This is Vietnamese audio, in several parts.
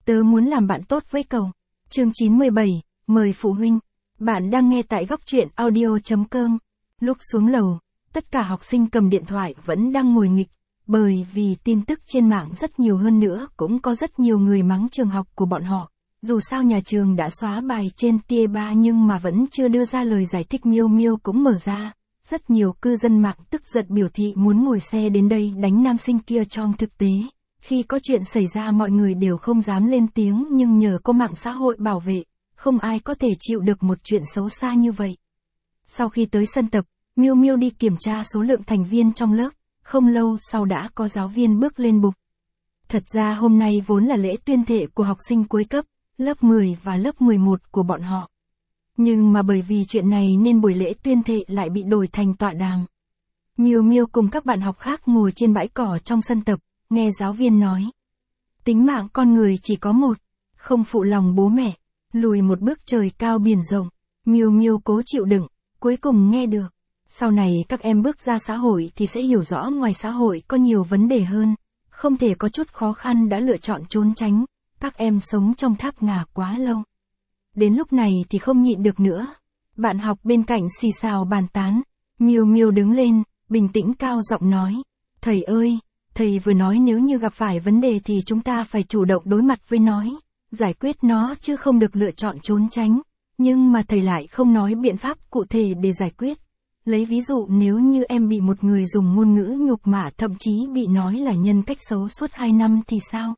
Tớ muốn làm bạn tốt với cậu. Chương 97, mời phụ huynh. Bạn đang nghe tại góc truyện audio.com. Lúc xuống lầu, tất cả học sinh cầm điện thoại vẫn đang ngồi nghịch, bởi vì tin tức trên mạng rất nhiều, hơn nữa cũng có rất nhiều người mắng trường học của bọn họ. Dù sao nhà trường đã xóa bài trên tia 3 nhưng mà vẫn chưa đưa ra lời giải thích. Miêu Miêu cũng mở ra. Rất nhiều cư dân mạng tức giận biểu thị muốn ngồi xe đến đây đánh nam sinh kia. Trong thực tế, khi có chuyện xảy ra mọi người đều không dám lên tiếng, nhưng nhờ có mạng xã hội bảo vệ, không ai có thể chịu được một chuyện xấu xa như vậy. Sau khi tới sân tập, Miêu Miêu đi kiểm tra số lượng thành viên trong lớp, không lâu sau đã có giáo viên bước lên bục. Thật ra hôm nay vốn là lễ tuyên thệ của học sinh cuối cấp, lớp 10 và lớp 11 của bọn họ. Nhưng mà bởi vì chuyện này nên buổi lễ tuyên thệ lại bị đổi thành tọa đàm. Miêu Miêu cùng các bạn học khác ngồi trên bãi cỏ trong sân tập, nghe giáo viên nói. Tính mạng con người chỉ có một, không phụ lòng bố mẹ, lùi một bước trời cao biển rộng. Miêu Miêu cố chịu đựng, cuối cùng nghe được. Sau này các em bước ra xã hội thì sẽ hiểu rõ ngoài xã hội có nhiều vấn đề hơn, không thể có chút khó khăn đã lựa chọn trốn tránh. Các em sống trong tháp ngà quá lâu. Đến lúc này thì không nhịn được nữa. Bạn học bên cạnh xì xào bàn tán. Miêu Miêu đứng lên, bình tĩnh cao giọng nói. Thầy ơi, thầy vừa nói nếu như gặp phải vấn đề thì chúng ta phải chủ động đối mặt với nó, giải quyết nó chứ không được lựa chọn trốn tránh. Nhưng mà thầy lại không nói biện pháp cụ thể để giải quyết. Lấy ví dụ nếu như em bị một người dùng ngôn ngữ nhục mạ, thậm chí bị nói là nhân cách xấu suốt 2 năm thì sao?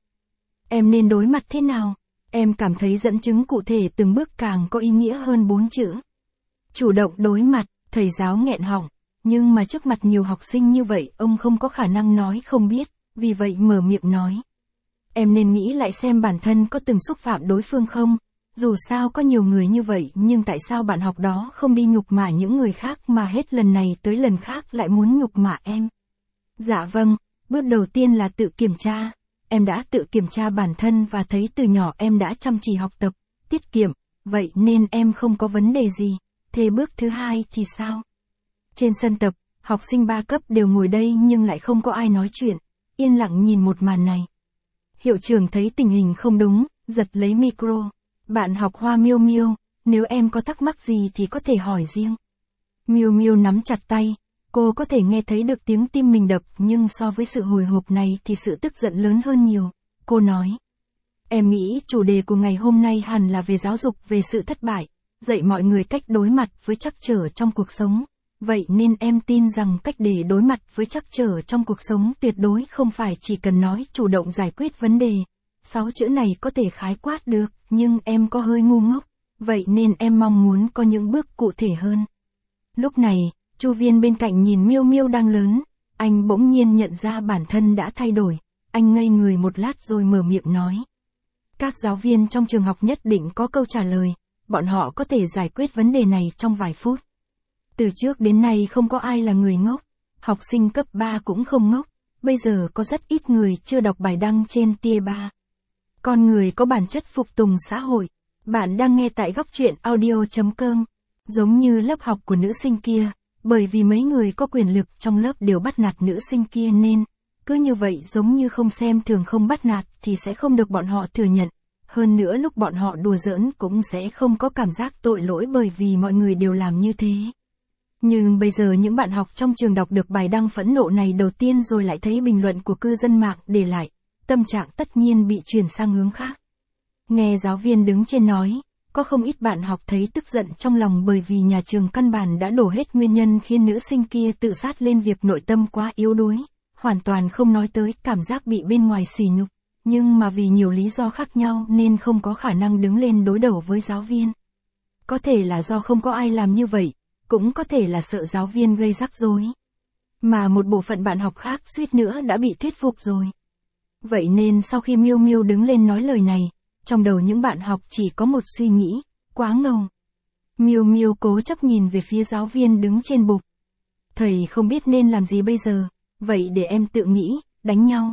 Em nên đối mặt thế nào? Em cảm thấy dẫn chứng cụ thể từng bước càng có ý nghĩa hơn 4 chữ. Chủ động đối mặt, thầy giáo nghẹn họng, nhưng mà trước mặt nhiều học sinh như vậy ông không có khả năng nói không biết, vì vậy mở miệng nói. Em nên nghĩ lại xem bản thân có từng xúc phạm đối phương không? Dù sao có nhiều người như vậy nhưng tại sao bạn học đó không đi nhục mạ những người khác mà hết lần này tới lần khác lại muốn nhục mạ em? Dạ vâng, bước đầu tiên là tự kiểm tra. Em đã tự kiểm tra bản thân và thấy từ nhỏ em đã chăm chỉ học tập, tiết kiệm, vậy nên em không có vấn đề gì. Thế bước thứ hai thì sao? Trên sân tập, học sinh 3 cấp đều ngồi đây nhưng lại không có ai nói chuyện, yên lặng nhìn một màn này. Hiệu trưởng thấy tình hình không đúng, giật lấy micro. Bạn học Hoa Miêu Miêu, nếu em có thắc mắc gì thì có thể hỏi riêng. Miêu Miêu nắm chặt tay. Cô có thể nghe thấy được tiếng tim mình đập nhưng so với sự hồi hộp này thì sự tức giận lớn hơn nhiều. Cô nói. Em nghĩ chủ đề của ngày hôm nay hẳn là về giáo dục, về sự thất bại, dạy mọi người cách đối mặt với trắc trở trong cuộc sống. Vậy nên em tin rằng cách để đối mặt với trắc trở trong cuộc sống tuyệt đối không phải chỉ cần nói chủ động giải quyết vấn đề. 6 chữ này có thể khái quát được, nhưng em có hơi ngu ngốc. Vậy nên em mong muốn có những bước cụ thể hơn. Lúc này, Chu Viên bên cạnh nhìn Miêu Miêu đang lớn, anh bỗng nhiên nhận ra bản thân đã thay đổi, anh ngây người một lát rồi mở miệng nói. Các giáo viên trong trường học nhất định có câu trả lời, bọn họ có thể giải quyết vấn đề này trong vài phút. Từ trước đến nay không có ai là người ngốc, học sinh cấp 3 cũng không ngốc, bây giờ có rất ít người chưa đọc bài đăng trên tia 3. Con người có bản chất phục tùng xã hội, bạn đang nghe tại góc truyện audio.com, giống như lớp học của nữ sinh kia. Bởi vì mấy người có quyền lực trong lớp đều bắt nạt nữ sinh kia nên, cứ như vậy giống như không xem thường không bắt nạt thì sẽ không được bọn họ thừa nhận. Hơn nữa lúc bọn họ đùa giỡn cũng sẽ không có cảm giác tội lỗi bởi vì mọi người đều làm như thế. Nhưng bây giờ những bạn học trong trường đọc được bài đăng phẫn nộ này đầu tiên rồi lại thấy bình luận của cư dân mạng để lại, tâm trạng tất nhiên bị chuyển sang hướng khác. Nghe giáo viên đứng trên nói. Có không ít bạn học thấy tức giận trong lòng bởi vì nhà trường căn bản đã đổ hết nguyên nhân khiến nữ sinh kia tự sát lên việc nội tâm quá yếu đuối, hoàn toàn không nói tới cảm giác bị bên ngoài sỉ nhục, nhưng mà vì nhiều lý do khác nhau nên không có khả năng đứng lên đối đầu với giáo viên. Có thể là do không có ai làm như vậy, cũng có thể là sợ giáo viên gây rắc rối. Mà một bộ phận bạn học khác suýt nữa đã bị thuyết phục rồi. Vậy nên sau khi Miêu Miêu đứng lên nói lời này, trong đầu những bạn học chỉ có một suy nghĩ, quá ngầu. Miêu Miêu cố chấp nhìn về phía giáo viên đứng trên bục. Thầy không biết nên làm gì bây giờ, vậy để em tự nghĩ, đánh nhau.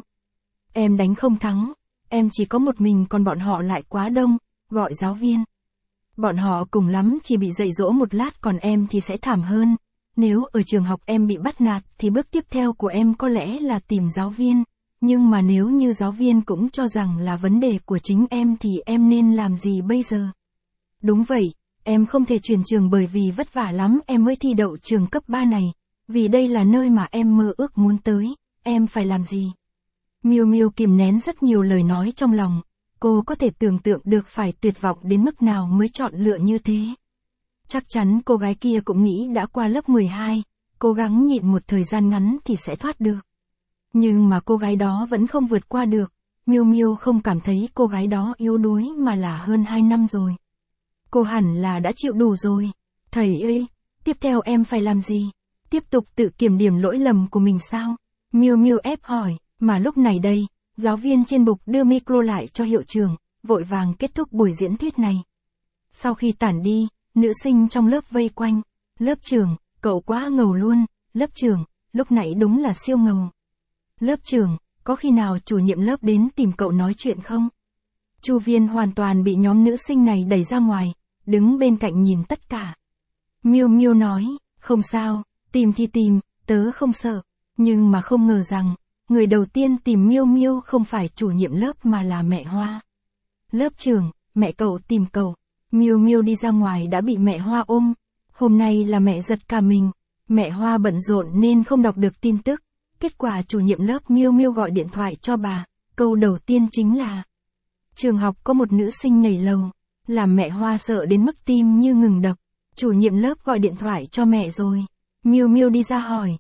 Em đánh không thắng, em chỉ có một mình còn bọn họ lại quá đông, gọi giáo viên. Bọn họ cùng lắm chỉ bị dạy dỗ một lát còn em thì sẽ thảm hơn. Nếu ở trường học em bị bắt nạt thì bước tiếp theo của em có lẽ là tìm giáo viên. nhưng mà nếu như giáo viên cũng cho rằng là vấn đề của chính em thì em nên làm gì bây giờ? Đúng vậy, em không thể chuyển trường bởi vì vất vả lắm em mới thi đậu trường cấp 3 này, vì đây là nơi mà em mơ ước muốn tới, em phải làm gì? Miu Miu kìm nén rất nhiều lời nói trong lòng, cô có thể tưởng tượng được phải tuyệt vọng đến mức nào mới chọn lựa như thế. Chắc chắn cô gái kia cũng nghĩ đã qua lớp 12, cố gắng nhịn một thời gian ngắn thì sẽ thoát được. Nhưng mà cô gái đó vẫn không vượt qua được, Miu Miu không cảm thấy cô gái đó yếu đuối mà là hơn 2 năm rồi. Cô hẳn là đã chịu đủ rồi. Thầy ơi, tiếp theo em phải làm gì? Tiếp tục tự kiểm điểm lỗi lầm của mình sao? Miu Miu ép hỏi, mà lúc này đây, giáo viên trên bục đưa micro lại cho hiệu trưởng, vội vàng kết thúc buổi diễn thuyết này. Sau khi tản đi, nữ sinh trong lớp vây quanh. Lớp trưởng, cậu quá ngầu luôn. Lớp trưởng, lúc nãy đúng là siêu ngầu. Lớp trưởng, có khi nào chủ nhiệm lớp đến tìm cậu nói chuyện không? Chu Viên hoàn toàn bị nhóm nữ sinh này đẩy ra ngoài, đứng bên cạnh nhìn tất cả. Miu Miu nói, không sao, tìm thì tìm, tớ không sợ. Nhưng mà không ngờ rằng, người đầu tiên tìm Miu Miu không phải chủ nhiệm lớp mà là mẹ Hoa. Lớp trưởng, mẹ cậu tìm cậu. Miu Miu đi ra ngoài đã bị mẹ Hoa ôm. Hôm nay là mẹ giật cả mình. Mẹ Hoa bận rộn nên không đọc được tin tức. Kết quả chủ nhiệm lớp Miu Miu gọi điện thoại cho bà. Câu đầu tiên chính là: trường học có một nữ sinh nhảy lầu. Làm mẹ Hoa sợ đến mức tim như ngừng đập. Chủ nhiệm lớp gọi điện thoại cho mẹ rồi. Miu Miu đi ra hỏi.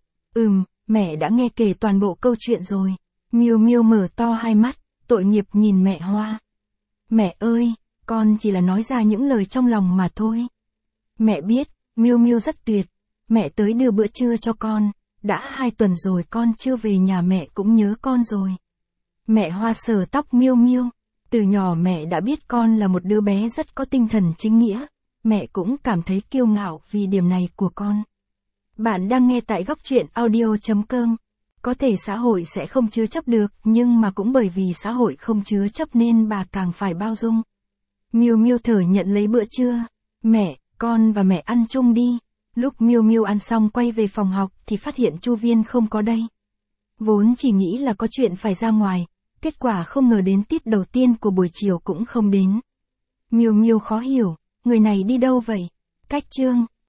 Mẹ đã nghe kể toàn bộ câu chuyện rồi. Miu Miu mở to hai mắt, tội nghiệp nhìn mẹ Hoa. Mẹ ơi, con chỉ là nói ra những lời trong lòng mà thôi. Mẹ biết, Miu Miu rất tuyệt. Mẹ tới đưa bữa trưa cho con. Đã 2 tuần rồi con chưa về nhà mẹ cũng nhớ con rồi. Mẹ Hoa sờ tóc Miu Miu. Từ nhỏ mẹ đã biết con là một đứa bé rất có tinh thần chính nghĩa. Mẹ cũng cảm thấy kiêu ngạo vì điểm này của con. Bạn đang nghe tại góc truyện audio.com. Có thể xã hội sẽ không chứa chấp được, nhưng mà cũng bởi vì xã hội không chứa chấp nên bà càng phải bao dung. Miu Miu thở nhận lấy bữa trưa. Mẹ, con và mẹ ăn chung đi. Lúc Miu Miu ăn xong quay về phòng học thì phát hiện Chu Viên không có đây. Vốn chỉ nghĩ là có chuyện phải ra ngoài, kết quả không ngờ đến tiết đầu tiên của buổi chiều cũng không đến. Miu Miu khó hiểu, người này đi đâu vậy? Cách chương